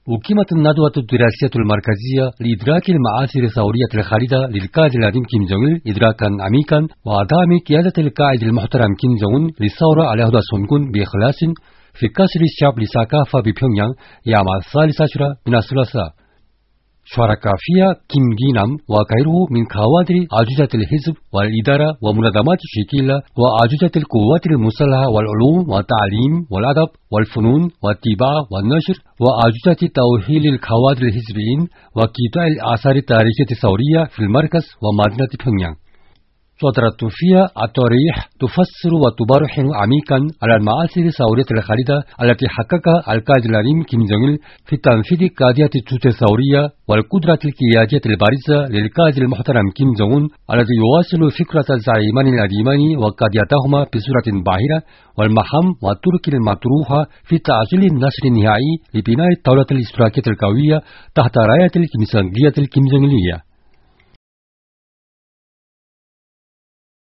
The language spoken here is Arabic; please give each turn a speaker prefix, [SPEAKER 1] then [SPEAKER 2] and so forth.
[SPEAKER 1] أقيمت الندوة الدراسية المركزية لإدراك المآثر الثورية الخالدة للقائد العظيم كيم جونغ إل إدراكا عميقا ودعم قيادة القائد المحترم كيم جونغ أون للثورة على هدى سونغون بإخلاص في قصر الشعب لثقافة ببيونغيانغ يوم 13 من الثلاثاء. شارك فيها كيم جينام وغيره من كوادر أجهزة الحزب والإدارة ومنظمات الشكيلة وأجهزة القوات المسلحة والعلوم والتعليم والأدب والفنون والطباعة والنشر وأجهزة توهيل الكوادر الحزبيين وقطاع الآثار التاريخية الثورية في المركز ومدينة بيونغيانغ. صدرت فيها التواريخ تفسر وتبرهن عميقا على المآثر الثورية الخالدة التي حققها القائد العظيم كيم جونغ إل في تنفيذ قضية التوت الثورية والقدرة القيادية البارزة للقائد المحترم كيم جونغ أون الذي يواصل فكرة الزعيمان القديمان وقضيتهما بصورة باهرة والمهام والطرق المطروحة في تعجيل النصر النهائي لبناء الدولة الاشتراكية القوية تحت راية الكيمسانغية الكيم جونغ إلية.